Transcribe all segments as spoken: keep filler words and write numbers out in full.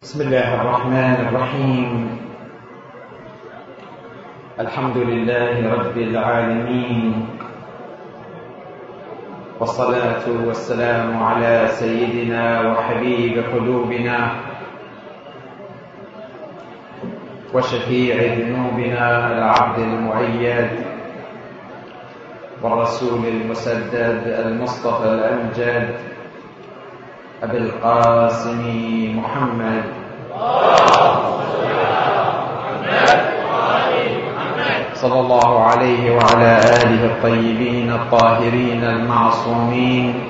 بسم الله الرحمن الرحيم. الحمد لله رب العالمين، والصلاة والسلام على سيدنا وحبيب قلوبنا وشفيع ذنوبنا العبد المؤيد والرسول المسدد المصطفى الأمجد أبي القاسم محمد صلى الله عليه وعلى آله الطيبين الطاهرين المعصومين،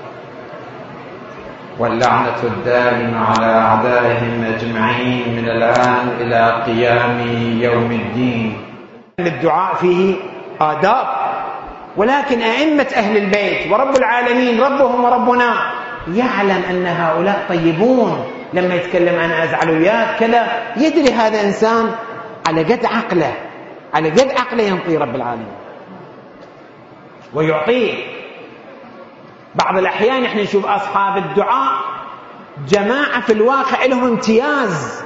واللعنة الدائمة على أعدائهم أجمعين من الآن إلى قيام يوم الدين. الدعاء فيه آداب، ولكن أئمة أهل البيت ورب العالمين ربهم وربنا يعلم أن هؤلاء طيبون. لما يتكلم عن أزعل وياك كذا يدري هذا إنسان على قد عقله، على قد عقله ينطي رب العالمين ويعطيه. بعض الأحيان احنا نشوف أصحاب الدعاء جماعة في الواقع لهم امتياز،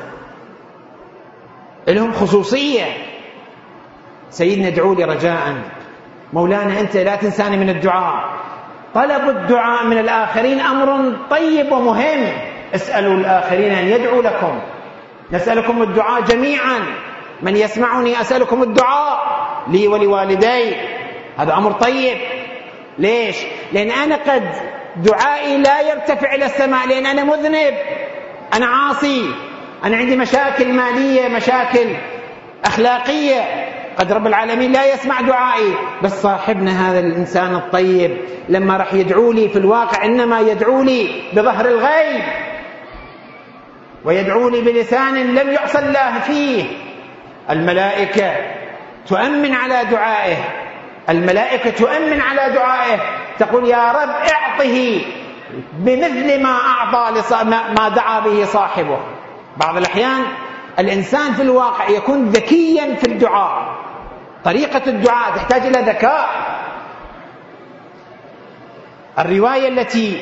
لهم خصوصية. سيدنا ادعوا لي رجاء، مولانا أنت لا تنساني من الدعاء. طلب الدعاء من الآخرين أمر طيب ومهم، اسألوا الآخرين أن يدعوا لكم. نسألكم الدعاء جميعا، من يسمعني أسألكم الدعاء لي ولوالدي، هذا أمر طيب. ليش؟ لأن أنا قد دعائي لا يرتفع إلى السماء، لأن أنا مذنب، أنا عاصي، أنا عندي مشاكل مالية، مشاكل أخلاقية، قد رب العالمين لا يسمع دعائي. بس صاحبنا هذا الإنسان الطيب لما راح يدعو لي في الواقع إنما يدعو لي بظهر الغيب، ويدعو لي بلسان لم يعصى الله فيه. الملائكة تؤمن على دعائه، الملائكة تؤمن على دعائه، تقول يا رب اعطه بمثل ما أعطى ما دعا به صاحبه. بعض الأحيان الإنسان في الواقع يكون ذكيا في الدعاء، طريقة الدعاء تحتاج إلى ذكاء. الرواية التي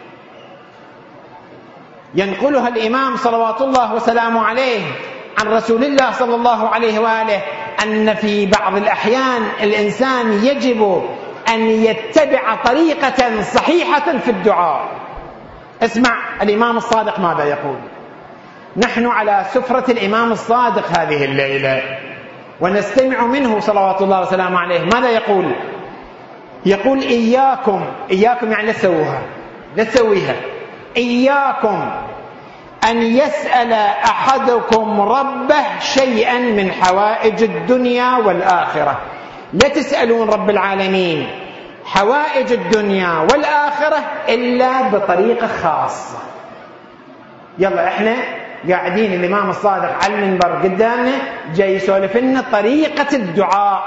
ينقلها الإمام صلوات الله وسلامه عليه عن رسول الله صلى الله عليه وآله أن في بعض الأحيان الإنسان يجب أن يتبع طريقة صحيحة في الدعاء. اسمع الإمام الصادق ماذا يقول. نحن على سفرة الإمام الصادق هذه الليلة ونستمع منه صلوات الله وسلامه عليه. ماذا يقول؟ يقول إياكم، إياكم يعني لا تسووها، لا تسويها، إياكم أن يسأل أحدكم ربه شيئا من حوائج الدنيا والآخرة. لا تسألون رب العالمين حوائج الدنيا والآخرة إلا بطريقة خاصة. يلا احنا قاعدين، الإمام الصادق على المنبر قدامنا جاي يسولف لنا طريقة الدعاء،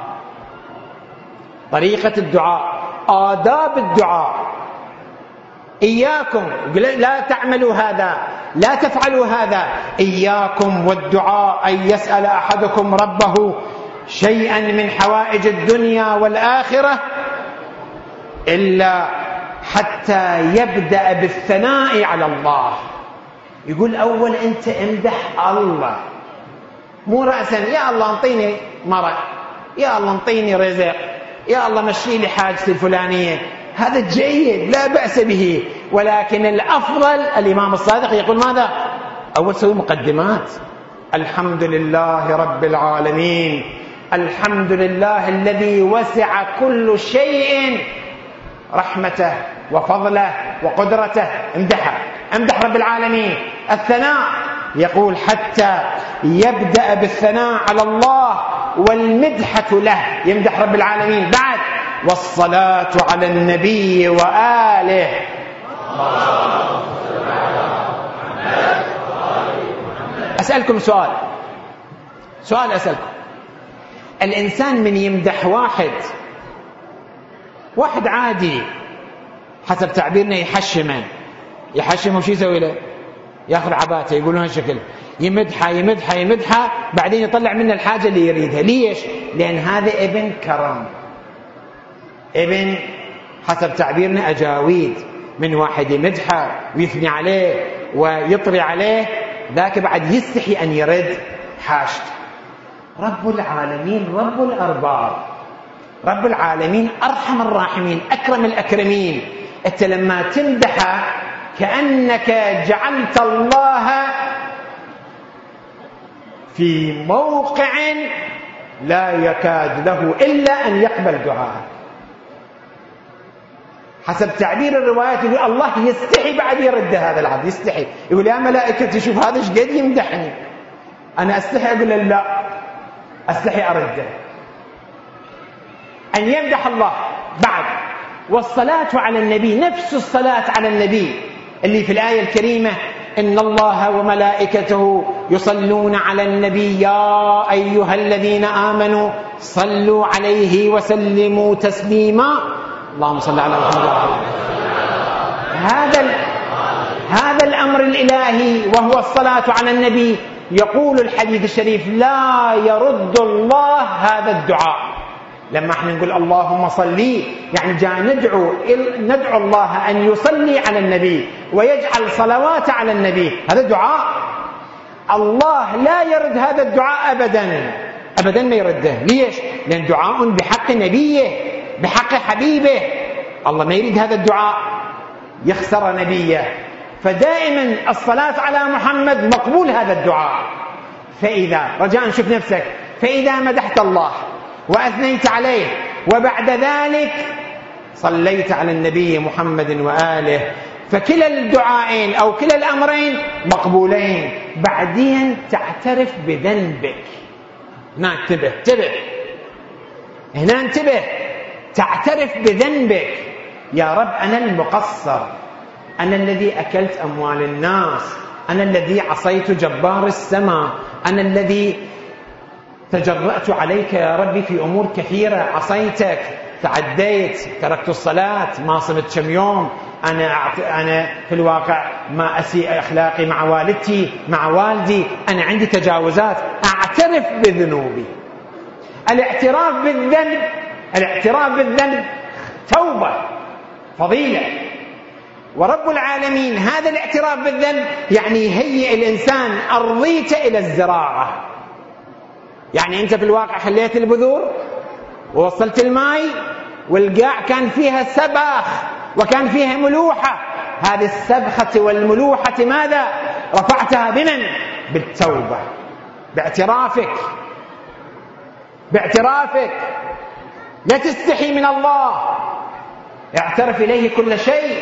طريقة الدعاء، آداب الدعاء. إياكم لا تعملوا هذا، لا تفعلوا هذا. إياكم والدعاء أن يسأل أحدكم ربه شيئا من حوائج الدنيا والآخرة إلا حتى يبدأ بالثناء على الله. يقول أول أنت امدح الله، مو رأسا يا الله انطيني مرض، يا الله انطيني رزق، يا الله مشي لي حاجتي الفلانية. هذا جيد لا بأس به، ولكن الأفضل الإمام الصادق يقول ماذا؟ أول سوي مقدمات. الحمد لله رب العالمين، الحمد لله الذي وسع كل شيء رحمته وفضله وقدرته. امدحه، امدح رب العالمين. الثناء يقول حتى يبدأ بالثناء على الله والمدحة له، يمدح رب العالمين. بعد والصلاة على النبي وآله. أسألكم سؤال، سؤال أسألكم. الإنسان من يمدح واحد، واحد عادي حسب تعبيرنا يحشمه، يحشمه وش يسوي له؟ ياخذ عباته يقولون هالشكل، يمدحه يمدحه يمدحه، بعدين يطلع منه الحاجة اللي يريدها. ليش؟ لأن هذا ابن كرم، ابن حسب تعبيرنا أجاويد، من واحد يمدحه ويثني عليه ويطري عليه، ذاك بعد يستحي أن يرد حاشته. رب العالمين رب الأرباب، رب العالمين أرحم الراحمين أكرم الأكرمين. أنت لما تمدحه كأنك جعلت الله في موقع لا يكاد له إلا أن يقبل دعاءه. حسب تعبير الروايات يقول الله يستحي بعد يرد هذا العبد، يستحي يقول يا ملائكة شوف هذا ايش قد يمدحني، أنا أستحي أقول له لا، أستحي أرده. أن يمدح الله بعد. والصلاة على النبي نفس الصلاة على النبي اللي في الآية الكريمة إن الله وملائكته يصلون على النبي يا أيها الذين آمنوا صلوا عليه وسلموا تسليما اللهم صل على محمد. هذا هذا الأمر الإلهي وهو الصلاة على النبي. يقول الحديث الشريف لا يرد الله هذا الدعاء. لما احنا نقول اللهم صلي يعني جاء ندعو ندعو الله أن يصلي على النبي ويجعل صلوات على النبي، هذا دعاء. الله لا يرد هذا الدعاء أبدا أبدا، ما يرده. ليش؟ لأن دعاء بحق نبيه بحق حبيبه. الله ما يريد هذا الدعاء يخسر نبيه. فدائما الصلاة على محمد مقبول هذا الدعاء. فإذا رجاء شوف نفسك، فإذا مدحت الله وأثنيت عليه وبعد ذلك صليت على النبي محمد وآله، فكلا الدعائين أو كلا الأمرين مقبولين. بعدين تعترف بذنبك. هنا انتبه انتبه هنا انتبه تعترف بذنبك. يا رب أنا المقصر، أنا الذي أكلت أموال الناس، أنا الذي عصيت جبار السماء، أنا الذي تجرأت عليك يا ربي في أمور كثيرة، عصيتك، تعديت، تركت الصلاة، ما صمت كم يوم، أنا أنا في الواقع ما أسيء أخلاقي مع والدتي مع والدي، أنا عندي تجاوزات. أعترف بذنوبي. الاعتراف بالذنب الاعتراف بالذنب توبة فضيلة. ورب العالمين هذا الاعتراف بالذنب يعني يهيئ الإنسان أرضيته إلى الزراعة. يعني أنت في الواقع خليت البذور ووصلت الماء والقاع كان فيها سبخ وكان فيها ملوحة، هذه السبخة والملوحة ماذا؟ رفعتها بمن؟ بالتوبة، باعترافك باعترافك لا تستحي من الله. اعترف إليه كل شيء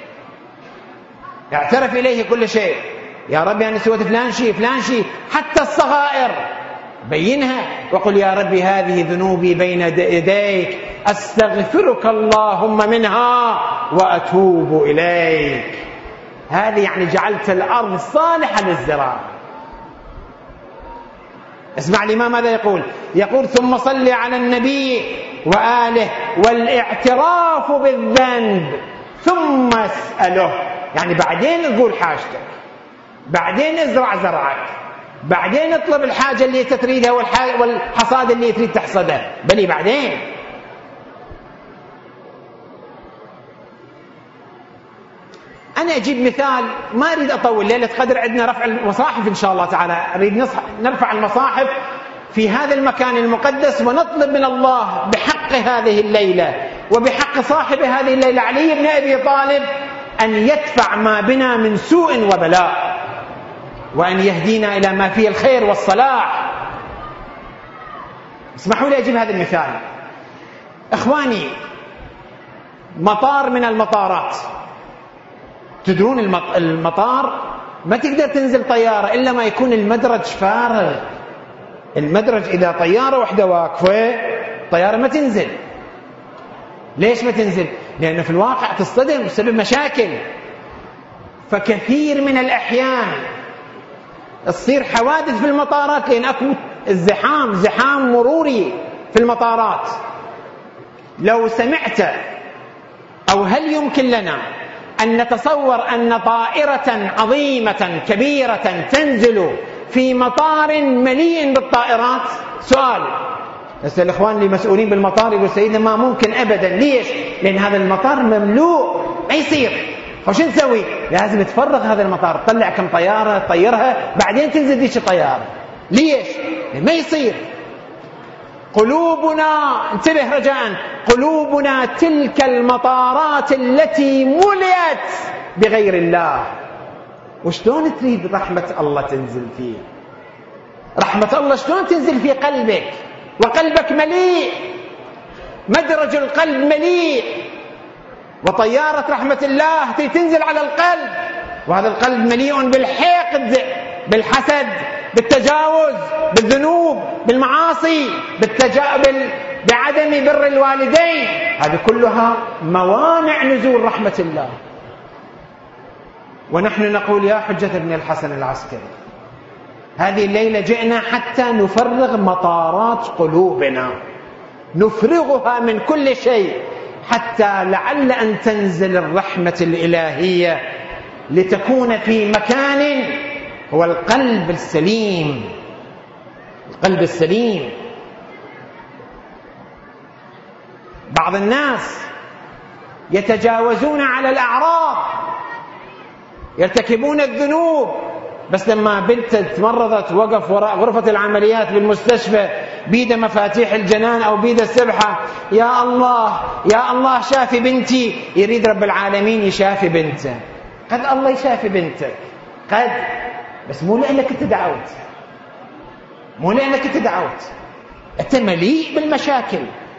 اعترف إليه كل شيء. يا ربي أنا سويت فلان شيء فلان شيء، حتى الصغائر بينها وقل يا ربي هذه ذنوبي بين يديك أستغفرك اللهم منها وأتوب إليك. هذه يعني جعلت الأرض صالحة للزراعة. اسمع الإمام ماذا يقول؟ يقول ثم صل على النبي وآله والاعتراف بالذنب ثم اسأله. يعني بعدين قول حاجتك، بعدين ازرع زرعك، بعدين اطلب الحاجة اللي تريدها والحصاد اللي تريد تحصده، بل بعدين. أنا أجيب مثال ما أريد أطول. ليلة قدر عندنا رفع المصاحف إن شاء الله تعالى، أريد نرفع المصاحف في هذا المكان المقدس ونطلب من الله بحق هذه الليلة وبحق صاحب هذه الليلة علي بن أبي طالب أن يدفع ما بنا من سوء وبلاء وأن يهدينا إلى ما فيه الخير والصلاح. اسمحوا لي أجيب هذا المثال. إخواني، مطار من المطارات، تدرون المطار ما تقدر تنزل طيارة إلا ما يكون المدرج فارغ. المدرج إذا طيارة واحدة واقفة طيارة ما تنزل. ليش ما تنزل؟ لأنه في الواقع تصطدم بسبب مشاكل. فكثير من الأحيان تصير حوادث في المطارات لأن أكو الزحام زحام مروري في المطارات. لو سمعت أو هل يمكن لنا أن نتصور أن طائرة عظيمة كبيرة تنزل في مطار مليء بالطائرات؟ سؤال. بس الإخوان اللي مسؤولين بالمطار يقول سيدنا ما ممكن أبدا. ليش؟ لأن هذا المطار مملوء، ما يصير. وش نسوي؟ لازم تفرغ هذا المطار، تطلع كم طيارة تطيرها بعدين تنزل ديش الطيارة. ليش؟ ما يصير. قلوبنا، انتبه رجاء، قلوبنا تلك المطارات التي ملئت بغير الله. وشلون تريد رحمة الله تنزل فيه؟ رحمة الله شلون تنزل في قلبك وقلبك مليء، مدرج القلب مليء، وطيارة رحمة الله تنزل على القلب، وهذا القلب مليء بالحقد، بالحسد، بالتجاوز، بالذنوب، بالمعاصي، بالتجا... بال... بعدم بر الوالدين. هذه كلها موانع نزول رحمة الله. ونحن نقول يا حجة ابن الحسن العسكري، هذه الليلة جئنا حتى نفرغ مطارات قلوبنا، نفرغها من كل شيء، حتى لعل أن تنزل الرحمة الإلهية لتكون في مكان هو القلب السليم. القلب السليم. بعض الناس يتجاوزون على الأعراض، يرتكبون الذنوب، بس لما بنت تمرضت وقف وراء غرفة العمليات بالمستشفى بيد مفاتيح الجنان أو بيد السبحة، يا الله يا الله شافي بنتي، يريد رب العالمين يشافي بنته. قد الله يشافي بنتك قد، بس مو لأنك انت دعوت، مو لأنك انت دعوت، انت مليء بالمشاكل.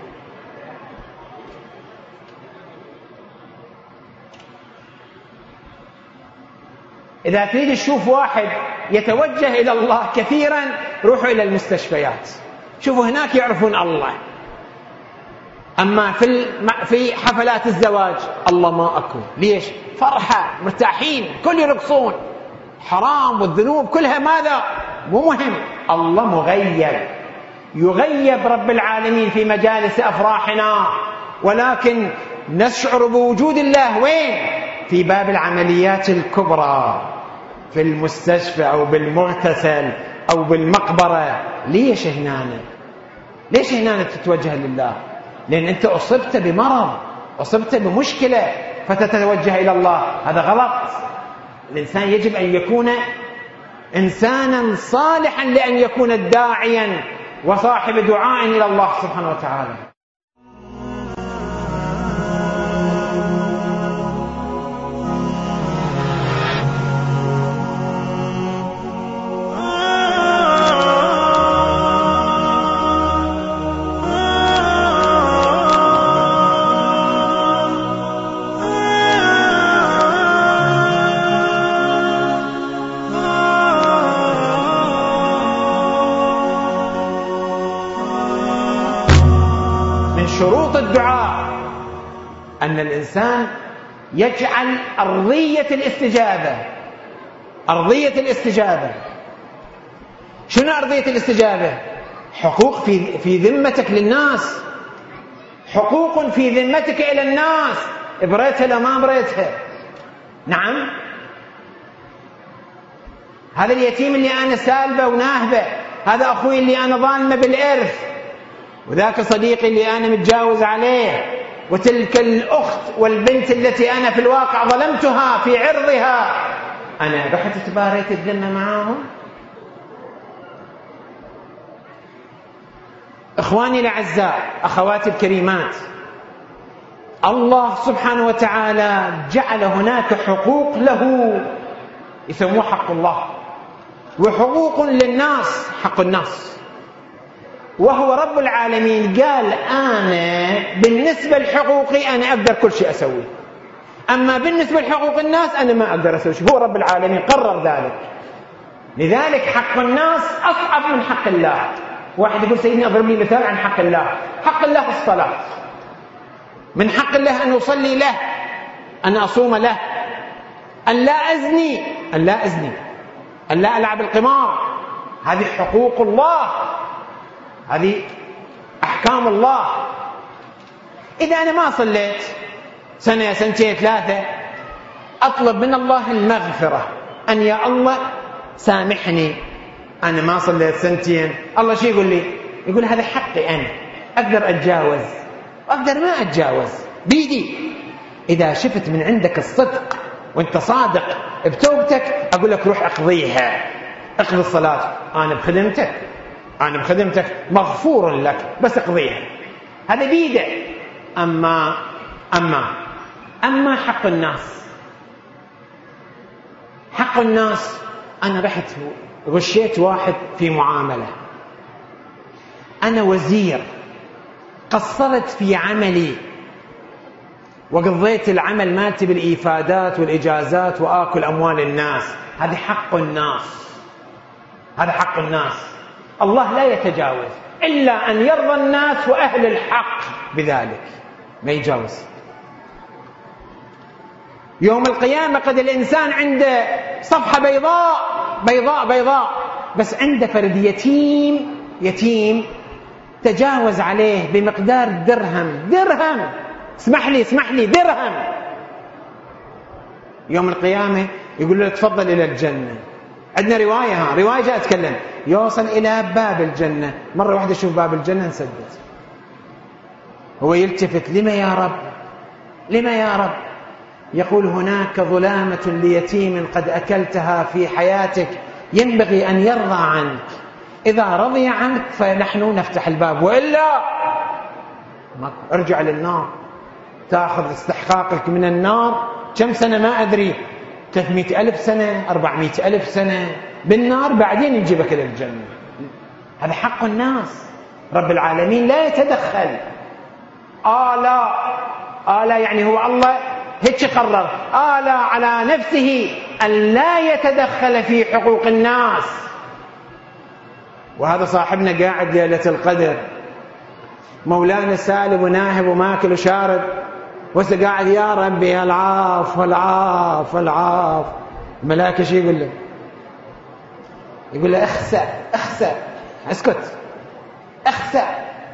إذا تريد تشوف واحد يتوجه إلى الله كثيرا، روحوا إلى المستشفيات، شوفوا هناك يعرفون الله. أما في في حفلات الزواج الله ما أكو. ليش؟ فرحة، مرتاحين، كل يرقصون، حرام والذنوب كلها ماذا؟ مو مهم. الله مغيب، يغيب رب العالمين في مجالس أفراحنا، ولكن نشعر بوجود الله وين؟ في باب العمليات الكبرى، في المستشفى أو بالمغتسل أو بالمقبرة. ليش هنا؟ ليش هنا تتوجه لله؟ لأن أنت أصبت بمرض، أصبت بمشكلة فتتوجه إلى الله. هذا غلط. الإنسان يجب أن يكون إنسانا صالحا لأن يكون داعيا وصاحب دعاء إلى الله سبحانه وتعالى. شروط الدعاء أن الإنسان يجعل أرضية الاستجابة. أرضية الاستجابة شنو أرضية الاستجابة؟ حقوق في في ذمتك للناس، حقوق في ذمتك إلى الناس، بريتها لا ما بريتها. نعم، هذا اليتيم اللي أنا سالبه وناهبه، هذا أخوي اللي أنا ظالمه بالإرث، وذاك صديقي اللي أنا متجاوز عليه، وتلك الأخت والبنت التي أنا في الواقع ظلمتها في عرضها، أنا رحت تباريت الذمة معاهم. إخواني الأعزاء، أخواتي الكريمات، الله سبحانه وتعالى جعل هناك حقوق له يسموه حق الله، وحقوق للناس حق الناس. وهو رب العالمين قال أنا بالنسبة لحقوقي أنا أقدر كل شيء أسوي، أما بالنسبة لحقوق الناس أنا ما أقدر أسوي شيء. هو رب العالمين قرر ذلك. لذلك حق الناس أصعب من حق الله. واحد يقول سيدنا أضرب لي مثال عن حق الله. حق الله الصلاة، من حق الله أن أصلي له، أن أصوم له، أن لا أزني، أن لا أزني، أن لا ألعب القمار. هذه حقوق الله، هذه أحكام الله. إذا أنا ما صليت سنة سنتين ثلاثة، أطلب من الله المغفرة، أن يا الله سامحني أنا ما صليت سنتين. الله شو يقول لي؟ يقول هذا حقي أنا، أقدر أتجاوز وأقدر ما أتجاوز بيدي. إذا شفت من عندك الصدق وانت صادق بتوبتك أقول لك روح اقضيها، اقضي الصلاة، أنا بخدمتك أنا بخدمتك مغفور لك، بس اقضيها، هذا بيده. أما أما أما حق الناس، حق الناس، أنا رحت غشيت واحد في معاملة، أنا وزير قصرت في عملي وقضيت العمل مالتي بالإيفادات والإجازات وآكل أموال الناس، هذا حق الناس، هذا حق الناس. الله لا يتجاوز إلا أن يرضى الناس وأهل الحق بذلك، ما يجاوز. يوم القيامة قد الإنسان عنده صفحة بيضاء بيضاء بيضاء، بس عنده فرد يتيم يتيم تجاوز عليه بمقدار درهم درهم اسمح لي اسمح لي درهم. يوم القيامة يقول له تفضل إلى الجنة. عندنا رواية ها رواية جاء أتكلم، يوصل إلى باب الجنة، مرة واحدة يشوف باب الجنة انسدد، هو يلتفت، لما يا رب لما يا رب؟ يقول هناك ظلامة ليتيم قد أكلتها في حياتك، ينبغي أن يرضى عنك، إذا رضي عنك فنحن نفتح الباب، وإلا ارجع للنار، تأخذ استحقاقك من النار. كم سنة ما أدري، ثلاثمائة ألف سنة، أربعمائة ألف سنة بالنار، بعدين يجيبك إلى الجنة. هذا حق الناس، رب العالمين لا يتدخل. آه لا آه لا يعني هو الله هيك قرر، آه لا على نفسه أن لا يتدخل في حقوق الناس. وهذا صاحبنا قاعد ليلة القدر، مولانا سالب وناهب وماكل وشارب، وهسه قاعد يا ربي العاف العاف العاف. الملائكة شو يقول له؟ يقول له اخسأ اخسأ، اسكت اخسأ.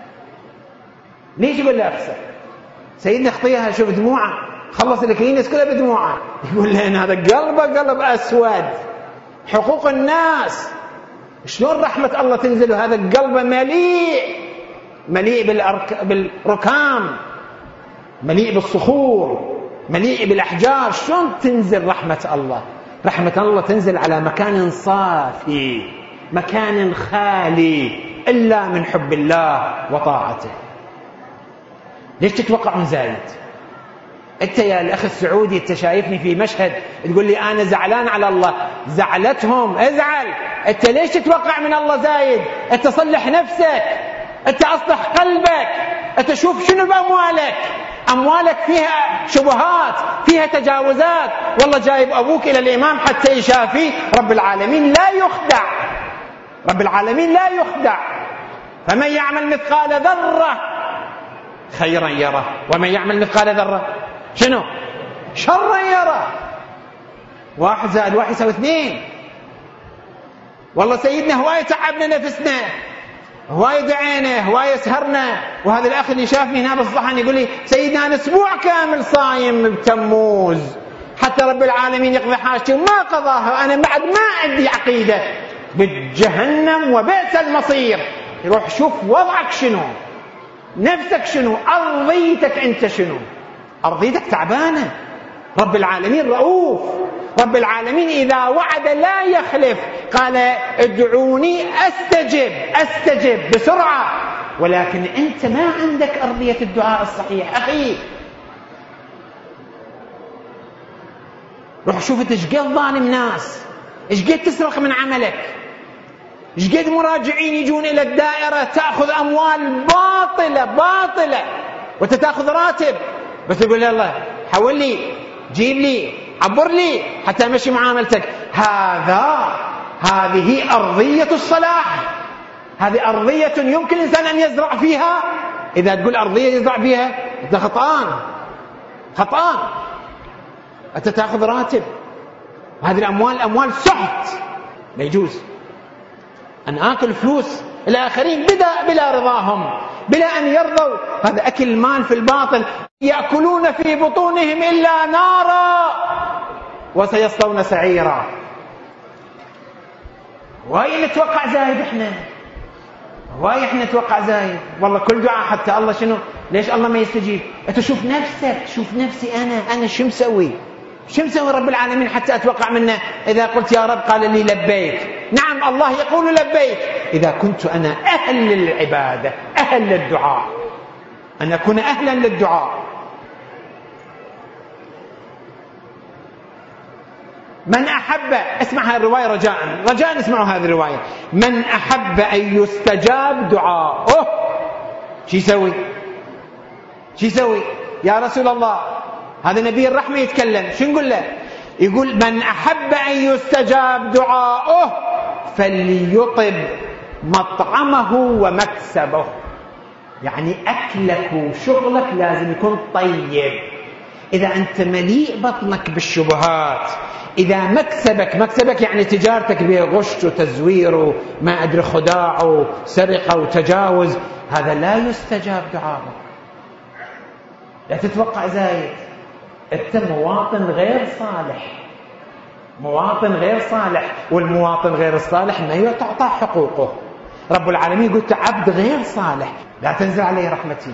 ليش يقول له اخسأ؟ سيدنا خطيها شوف دموعه، خلص الكلينس كلها بدموعه، يقول له إن هذا قلبه قلب أسود، حقوق الناس. شلون رحمة الله تنزل هذا القلب مليء مليء بالأرك... بالركام، مليء بالصخور، مليء بالأحجار، شلون تنزل رحمة الله؟ رحمة الله تنزل على مكان صافي، مكان خالي إلا من حب الله وطاعته. ليش تتوقعون زايد؟ أنت يا الأخ السعودي أنت شايفني في مشهد تقول لي أنا زعلان على الله، زعلتهم ازعل. أنت ليش تتوقع من الله زايد؟ أنت صلح نفسك، أنت أصلح قلبك، أنت شوف شنو بأموالك. أموالك فيها شبهات، فيها تجاوزات، والله جايب أبوك إلى الإمام حتى يشافيه. رب العالمين لا يخدع، رب العالمين لا يخدع. فمن يعمل مثقال ذرة خيرا يره، ومن يعمل مثقال ذرة شنو؟ شرا يره. واحد زائد واحد يساوي اثنين. والله سيدنا هواية تعبنا نفسنا، هواية دعينا، هواية سهرنا. وهذا الأخ اللي شافني هنا بالصحن يقول لي سيدنا أنا أسبوع كامل صايم بتموز حتى رب العالمين يقضي حاجتي، وما قضاها، أنا بعد ما عندي عقيدة بالجهنم وبئس المصير. يروح شوف وضعك شنو، نفسك شنو، أرضيتك أنت شنو، أرضيتك تعبانة. رب العالمين رؤوف، رب العالمين إذا وعد لا يخلف، قال ادعوني أستجب أستجب بسرعة. ولكن أنت ما عندك أرضية الدعاء الصحيح أخي. روح شوف أنت ايش قد ظالم ناس، ايش قد تسرق من عملك، ايش قد مراجعين يجون إلى الدائرة تأخذ أموال باطلة باطلة، وأنت تأخذ راتب بس يقول يلا حول لي جيب لي عبر لي حتى امشي معاملتك. هذا هذه أرضية الصلاح، هذه أرضية يمكن الإنسان أن يزرع فيها. إذا تقول أرضية يزرع فيها أنت خطأان خطأان. أنت تأخذ راتب، هذه الأموال أموال سحت، لا يجوز أن آكل فلوس الآخرين بلا رضاهم، بلا أن يرضوا. هذا أكل المال في الباطل. يأكلون في بطونهم إلا نارا وسيصلون سعيرا. واي نتوقع زايد احنا، واي احنا نتوقع زايد. والله كل دعاء حتى الله شنو، ليش الله ما يستجيب؟ انت شوف نفسك، شوف نفسي انا انا شو مسوي، شو مسوي رب العالمين حتى أتوقع منه إذا قلت يا رب قال لي لبيك؟ نعم الله يقول لبيك إذا كنت أنا أهل للعبادة أهل للدعاء، أن أكون أهلا للدعاء. من أحب، اسمع هذه الرواية رجاء رجاء اسمعوا هذه الرواية، من أحب أن يستجاب دعاؤه شو يسوي؟ شو يسوي يا رسول الله؟ هذا نبي الرحمة يتكلم، شو نقول له؟ يقول من أحب أن يستجاب دعاؤه فليطب مطعمه ومكسبه، يعني أكلك وشغلك لازم يكون طيب. إذا أنت مليء بطنك بالشبهات، إذا مكسبك مكسبك يعني تجارتك بها غش وتزوير وما أدري خداع وسرقة وتجاوز، هذا لا يستجاب دعاءك. لا تتوقع زايد، أنت مواطن غير صالح، مواطن غير صالح، والمواطن غير الصالح ما يعطى حقوقه. رب العالمين قلت عبد غير صالح لا تنزل عليه رحمتي.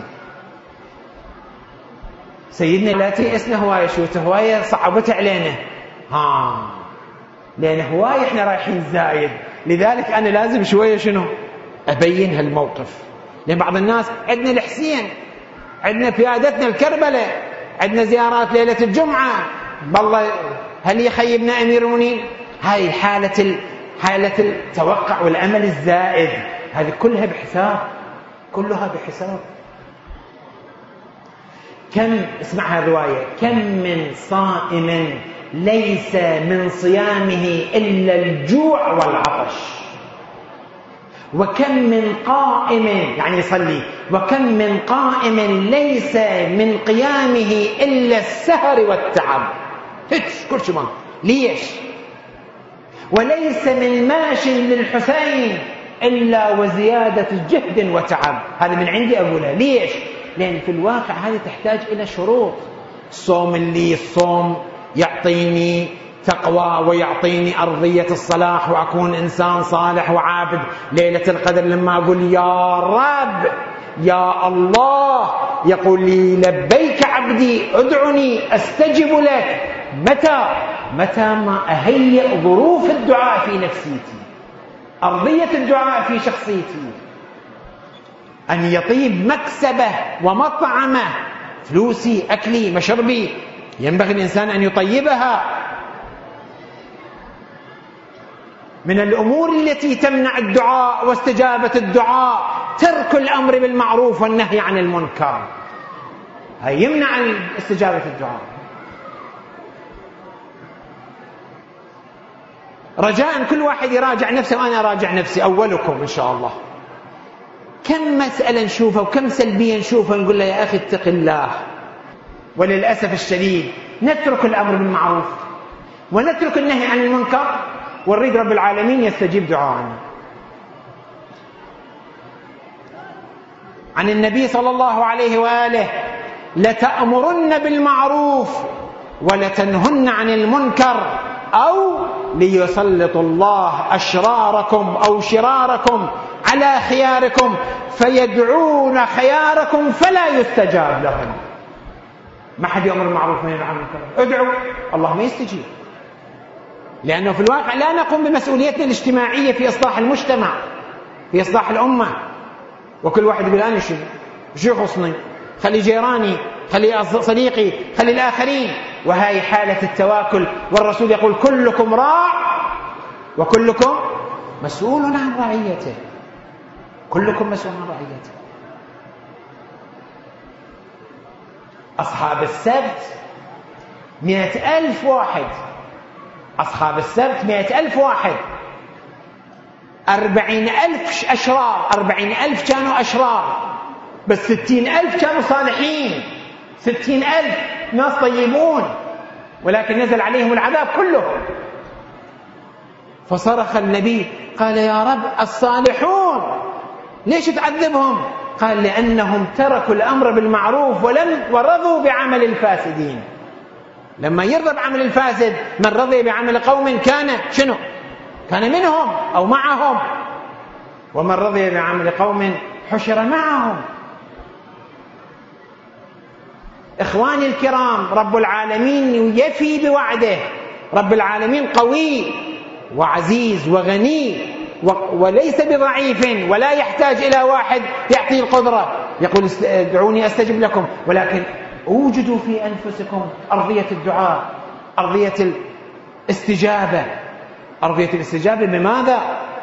سيدنا لا تيأسنا هواية، شوته هواية صعبت علينا، ها لأن هواية احنا رايحين زايد، لذلك أنا لازم شوية شنو أبين هالموقف. لأن بعض الناس عندنا الحسين، عندنا بيادتنا الكربلاء، عندنا زيارات ليلة الجمعة، بالله هل يخيبنا أمير المؤمنين؟ هاي حالة ال... حالة التوقع والأمل الزائد، هذه كلها بحساب، كلها بحساب. كم، اسمعها الرواية، كم من صائم ليس من صيامه إلا الجوع والعطش، وكم من قائم يعني يصلي، وكم من قائم ليس من قيامه إلا السهر والتعب. هيك كل شيء ما ليش؟ وليس من ماش للحسين إلا وزيادة جهد وتعب. هذا من عندي أقولها ليش؟ لأن في الواقع هذه تحتاج إلى شروط. الصوم اللي الصوم يعطيني تقوى ويعطيني أرضية الصلاح وأكون إنسان صالح وعابد. ليلة القدر لما أقول يا رب يا الله يقول لي لبيك عبدي ادعني أستجب لك. متى؟ متى ما أهيئ ظروف الدعاء في نفسيتي، أرضية الدعاء في شخصيتي، أن يطيب مكسبه ومطعمه، فلوسي أكلي مشربي ينبغي الإنسان أن يطيبها. من الأمور التي تمنع الدعاء واستجابة الدعاء ترك الأمر بالمعروف والنهي عن المنكر، هي يمنع استجابة الدعاء. رجاء كل واحد يراجع نفسه وأنا أراجع نفسي أولكم إن شاء الله. كم مسألة نشوفها وكم سلبية نشوفها نقول له يا أخي اتق الله، وللأسف الشديد نترك الأمر بالمعروف ونترك النهي عن المنكر ونريد رب العالمين يستجيب دعاءنا. عن النبي صلى الله عليه وآله لتأمرن بالمعروف ولتنهن عن المنكر أو ليسلط الله أشراركم أو شراركم على خياركم فيدعون خياركم فلا يستجاب لهم. ما حد يأمر بالمعروف وينهى عن المنكر، ادعوا الله ما يستجيب، لأنه في الواقع لا نقوم بمسؤوليتنا الاجتماعية في إصلاح المجتمع، في إصلاح الأمة. وكل واحد يقول أنا شو شو يخصني، خلي جيراني، خلي صديقي، خلي الآخرين. وهي حالة التواكل. والرسول يقول كلكم راع وكلكم مسؤول عن رعيته، كلكم مسؤول عن رعيته. أصحاب السبت مئة ألف واحد، أصحاب السبت مئة ألف واحد، أربعين ألف أشرار، أربعين ألف كانوا أشرار، بس ستين ألف كانوا صالحين، ستين ألف ناس طيبون، ولكن نزل عليهم العذاب كلهم. فصرخ النبي قال يا رب الصالحون ليش تعذبهم؟ قال لأنهم تركوا الأمر بالمعروف ولم ورضوا بعمل الفاسدين. لما يرضى بعمل الفاسد، من رضي بعمل قوم كان شنو؟ كان منهم أو معهم، ومن رضي بعمل قوم حشر معهم. إخواني الكرام، رب العالمين يفي بوعده. رب العالمين قوي وعزيز وغني وليس بضعيف، ولا يحتاج إلى واحد يعطيه القدرة. يقول ادعوني أستجب لكم، ولكن اوجدوا في أنفسكم أرضية الدعاء، أرضية الاستجابة. أرضية الاستجابة بماذا؟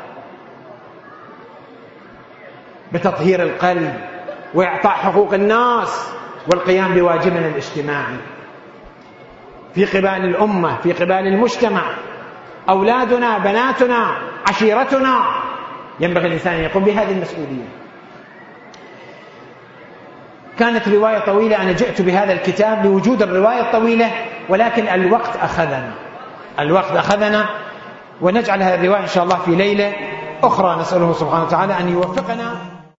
بتطهير القلب وإعطاء حقوق الناس والقيام بواجبنا الاجتماعي في قبال الأمة، في قبال المجتمع. أولادنا، بناتنا، عشيرتنا، ينبغي الإنسان أن يقوم بهذه المسؤولية. كانت رواية طويلة، أنا جئت بهذا الكتاب لوجود الرواية الطويلة، ولكن الوقت أخذنا الوقت أخذنا ونجعل هذه الرواية إن شاء الله في ليلة أخرى. نسأله سبحانه وتعالى أن يوفقنا.